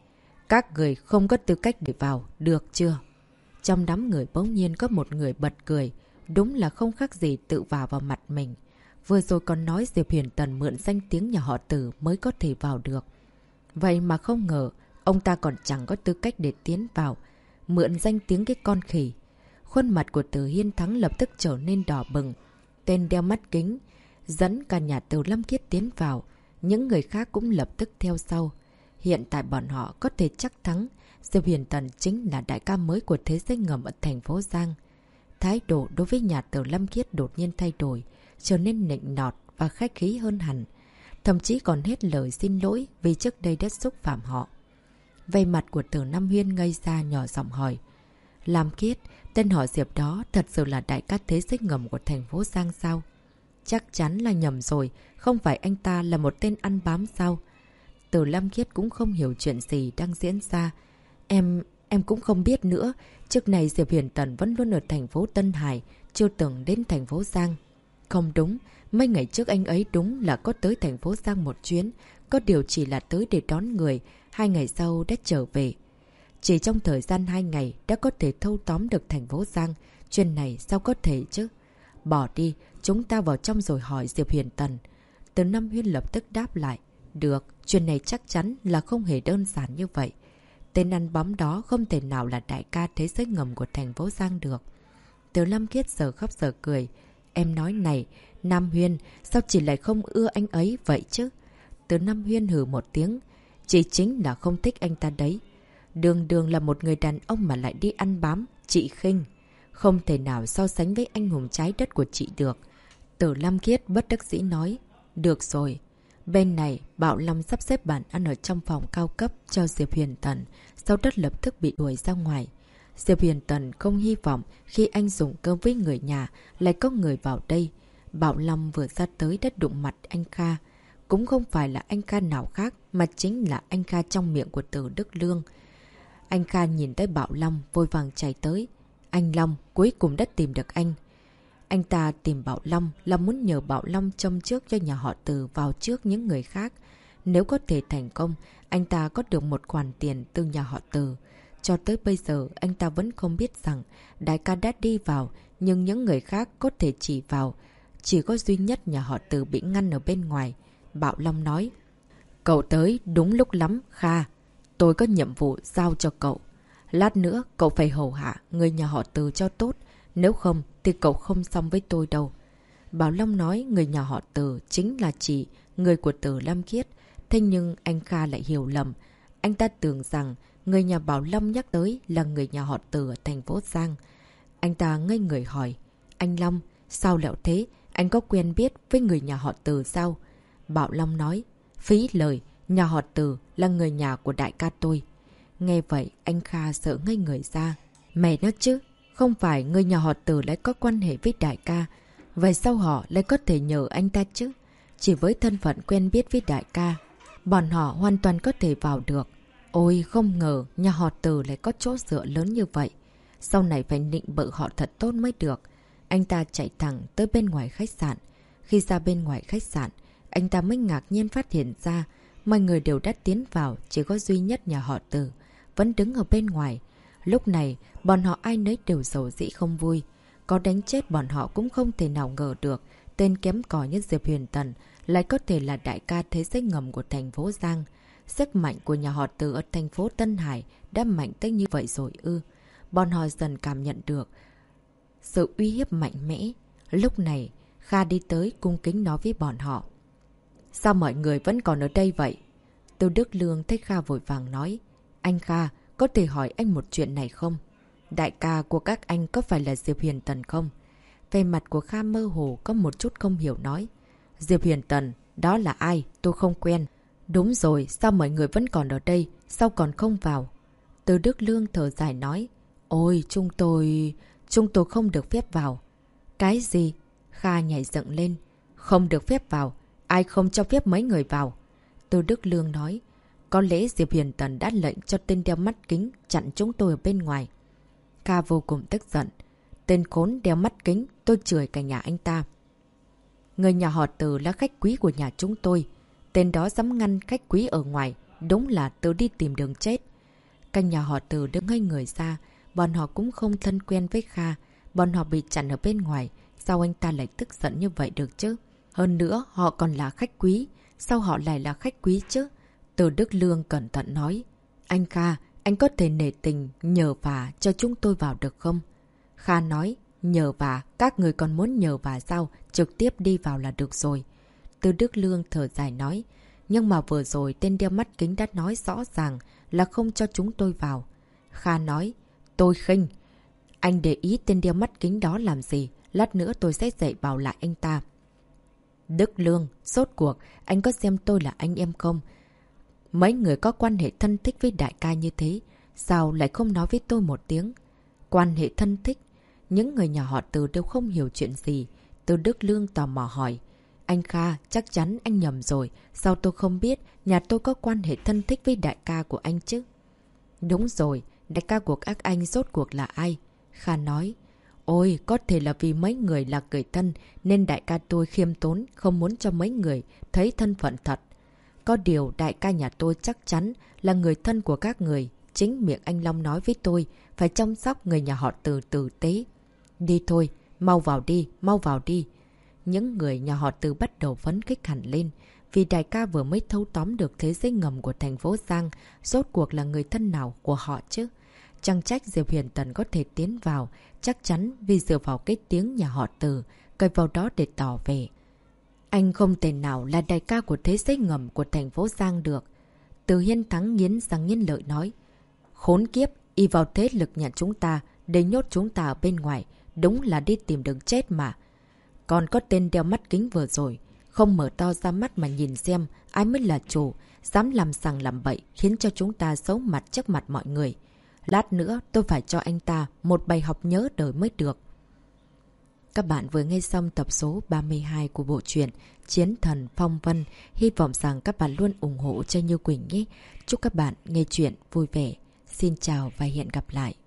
Các người không có tư cách để vào, được chưa? Trong đám người bỗng nhiên có một người bật cười. Đúng là không khác gì tự vào mặt mình. Vừa rồi còn nói Diệp Huyền Tần mượn danh tiếng nhà họ Từ mới có thể vào được. Vậy mà không ngờ, ông ta còn chẳng có tư cách để tiến vào. Mượn danh tiếng cái con khỉ. Khuôn mặt của Từ Hiên Thắng lập tức trở nên đỏ bừng. Tên đeo mắt kính, dẫn cả nhà Từ Lâm Khiết tiến vào. Những người khác cũng lập tức theo sau. Hiện tại bọn họ có thể chắc thắng Diệp Huyền Tần chính là đại ca mới của thế giới ngầm ở thành phố Giang. Thái độ đối với nhà Từ Lâm Khiết đột nhiên thay đổi, trở nên nịnh nọt và khách khí hơn hẳn. Thậm chí còn hết lời xin lỗi vì trước đây đã xúc phạm họ. Về mặt của Từ Nam Huyên ngây ra nhỏ giọng hỏi. Lam Khiết, tên họ Diệp đó thật sự là đại ca thế giới ngầm của thành phố Giang sao? Chắc chắn là nhầm rồi, không phải anh ta là một tên ăn bám sao? Từ Lam Khiết cũng không hiểu chuyện gì đang diễn ra. Em cũng không biết nữa. Trước này Diệp Huyền Tần vẫn luôn ở thành phố Tân Hải, chưa từng đến thành phố Giang. Không đúng, mấy ngày trước anh ấy đúng là có tới thành phố Giang một chuyến. Có điều chỉ là tới để đón người, 2 ngày sau đã trở về. Chỉ trong thời gian 2 ngày đã có thể thâu tóm được thành phố Giang. Chuyện này sao có thể chứ? Bỏ đi, chúng ta vào trong rồi hỏi Diệp Huyền Tần. Từ Nam Huyên lập tức đáp lại. Được, chuyện này chắc chắn là không hề đơn giản như vậy. Tên ăn bám đó không thể nào là đại ca thế giới ngầm của thành phố Giang được. Từ Lam Khiết giờ khóc giờ cười. Em nói này, Nam Huyên, sao chị lại không ưa anh ấy vậy chứ? Từ Nam Huyên hừ một tiếng. Chị chính là không thích anh ta đấy. Đường đường là một người đàn ông mà lại đi ăn bám, chị khinh. Không thể nào so sánh với anh hùng trái đất của chị được. Từ Lam Khiết bất đắc dĩ nói. Được rồi. Bên này, Bảo Long sắp xếp bàn ăn ở trong phòng cao cấp cho Diệp Huyền Tần, sau đó lập tức bị đuổi ra ngoài. Diệp Huyền Tần không hy vọng khi anh dùng cơm với người nhà lại có người vào đây. Bảo Long vừa ra tới đã đụng mặt anh Kha. Cũng không phải là anh Kha nào khác mà chính là anh Kha trong miệng của Từ Đức Lương. Anh Kha nhìn thấy Bảo Long vội vàng chạy tới. Anh Long cuối cùng đã tìm được anh. Anh ta tìm Bảo Long là muốn nhờ Bảo Long trông trước cho nhà họ Từ vào trước những người khác. Nếu có thể thành công, anh ta có được một khoản tiền từ nhà họ Từ. Cho tới bây giờ, anh ta vẫn không biết rằng đại ca đã đi vào, nhưng những người khác có thể chỉ vào. Chỉ có duy nhất nhà họ Từ bị ngăn ở bên ngoài. Bảo Long nói, cậu tới đúng lúc lắm, Kha. Tôi có nhiệm vụ giao cho cậu. Lát nữa, cậu phải hầu hạ người nhà họ Từ cho tốt. Nếu không, thì cậu không xong với tôi đâu. Bảo Long nói người nhà họ Từ chính là chị, người của Từ Lam Khiết. Thế nhưng anh Kha lại hiểu lầm. Anh ta tưởng rằng người nhà Bảo Long nhắc tới là người nhà họ Từ ở thành phố Giang. Anh ta ngây người hỏi. Anh Long, sao lẹo thế? Anh có quen biết với người nhà họ Từ sao? Bảo Long nói. Phí lời, nhà họ Từ là người nhà của đại ca tôi. Nghe vậy, anh Kha sợ ngây người ra. Mẹ nó chứ, không phải người nhà họ Từ lại có quan hệ với đại ca. Vậy sao họ lại có thể nhờ anh ta chứ? Chỉ với thân phận quen biết với đại ca, bọn họ hoàn toàn có thể vào được. Ôi, không ngờ nhà họ Từ lại có chỗ dựa lớn như vậy. Sau này phải nịnh bợ họ thật tốt mới được. Anh ta chạy thẳng tới bên ngoài khách sạn. Khi ra bên ngoài khách sạn, anh ta mới ngạc nhiên phát hiện ra mọi người đều đã tiến vào, chỉ có duy nhất nhà họ Từ vẫn đứng ở bên ngoài. Lúc này, bọn họ ai nấy đều giàu dĩ không vui. Có đánh chết bọn họ cũng không thể nào ngờ được tên kém cỏi như Diệp Huyền Tần lại có thể là đại ca thế giới ngầm của thành phố Giang. Sức mạnh của nhà họ Từ ở thành phố Tân Hải đã mạnh tới như vậy rồi ư? Bọn họ dần cảm nhận được sự uy hiếp mạnh mẽ. Lúc này, Kha đi tới cung kính nói với bọn họ. Sao mọi người vẫn còn ở đây vậy? Từ Đức Lương thấy Kha vội vàng nói. Anh Kha, có thể hỏi anh một chuyện này không? Đại ca của các anh có phải là Diệp Huyền Tần không? Về mặt của Kha mơ hồ có một chút không hiểu nói. Diệp Huyền Tần, đó là ai? Tôi không quen. Đúng rồi, sao mọi người vẫn còn ở đây? Sao còn không vào? Từ Đức Lương thở dài nói. Ôi, chúng tôi không được phép vào. Cái gì? Kha nhảy dựng lên. Không được phép vào. Ai không cho phép mấy người vào? Từ Đức Lương nói. Có lẽ Diệp Huyền Tần đã lệnh cho tên đeo mắt kính chặn chúng tôi ở bên ngoài. Kha vô cùng tức giận. Tên khốn đeo mắt kính, tôi chửi cả nhà anh ta. Người nhà họ Từ là khách quý của nhà chúng tôi. Tên đó dám ngăn khách quý ở ngoài, đúng là tự đi tìm đường chết. Canh nhà họ Từ đứng ngây người ra. Bọn họ cũng không thân quen với Kha. Bọn họ bị chặn ở bên ngoài. Sao anh ta lại tức giận như vậy được chứ? Hơn nữa, họ còn là khách quý. Sao họ lại là khách quý chứ? Từ Đức Lương cẩn thận nói. Anh Kha, anh có thể nể tình, nhờ vả cho chúng tôi vào được không? Kha nói, nhờ vả, các người còn muốn nhờ vả sao? Trực tiếp đi vào là được rồi. Từ Đức Lương thở dài nói. Nhưng mà vừa rồi tên đeo mắt kính đã nói rõ ràng là không cho chúng tôi vào. Kha nói, tôi khinh. Anh để ý tên đeo mắt kính đó làm gì? Lát nữa tôi sẽ dạy bảo lại anh ta. Đức Lương, rốt cuộc, anh có xem tôi là anh em không? Mấy người có quan hệ thân thích với đại ca như thế, sao lại không nói với tôi một tiếng? Quan hệ thân thích? Những người nhà họ Từ đều không hiểu chuyện gì. Từ Đức Lương tò mò hỏi. Anh Kha, chắc chắn anh nhầm rồi. Sao tôi không biết nhà tôi có quan hệ thân thích với đại ca của anh chứ? Đúng rồi, đại ca của các anh rốt cuộc là ai? Kha nói. Ôi, có thể là vì mấy người là người thân nên đại ca tôi khiêm tốn, không muốn cho mấy người thấy thân phận thật. Có điều đại ca nhà tôi chắc chắn là người thân của các người. Chính miệng anh Long nói với tôi phải chăm sóc người nhà họ Từ tử tế. Đi thôi, mau vào đi, mau vào đi. Những người nhà họ Từ bắt đầu phấn khích hẳn lên. Vì đại ca vừa mới thâu tóm được thế giới ngầm của thành phố Giang, rốt cuộc là người thân nào của họ chứ? Chẳng trách Diệp Huyền Tần có thể tiến vào, chắc chắn vì dựa vào cái tiếng nhà họ Từ, cậy vào đó để tỏ về. Anh không thể nào là đại ca của thế giới ngầm của thành phố Giang được. Từ Hiên Thắng nghiến răng nghiến lợi nói. Khốn kiếp, y vào thế lực nhà chúng ta, để nhốt chúng ta ở bên ngoài, đúng là đi tìm đường chết mà. Còn có tên đeo mắt kính vừa rồi, không mở to ra mắt mà nhìn xem ai mới là chủ, dám làm sằng làm bậy khiến cho chúng ta xấu mặt trước mặt mọi người. Lát nữa tôi phải cho anh ta một bài học nhớ đời mới được. Các bạn vừa nghe xong tập số 32 của bộ truyện Chiến Thần Phong Vân. Hy vọng rằng các bạn luôn ủng hộ cho Như Quỳnh nhé. Chúc các bạn nghe chuyện vui vẻ. Xin chào và hẹn gặp lại.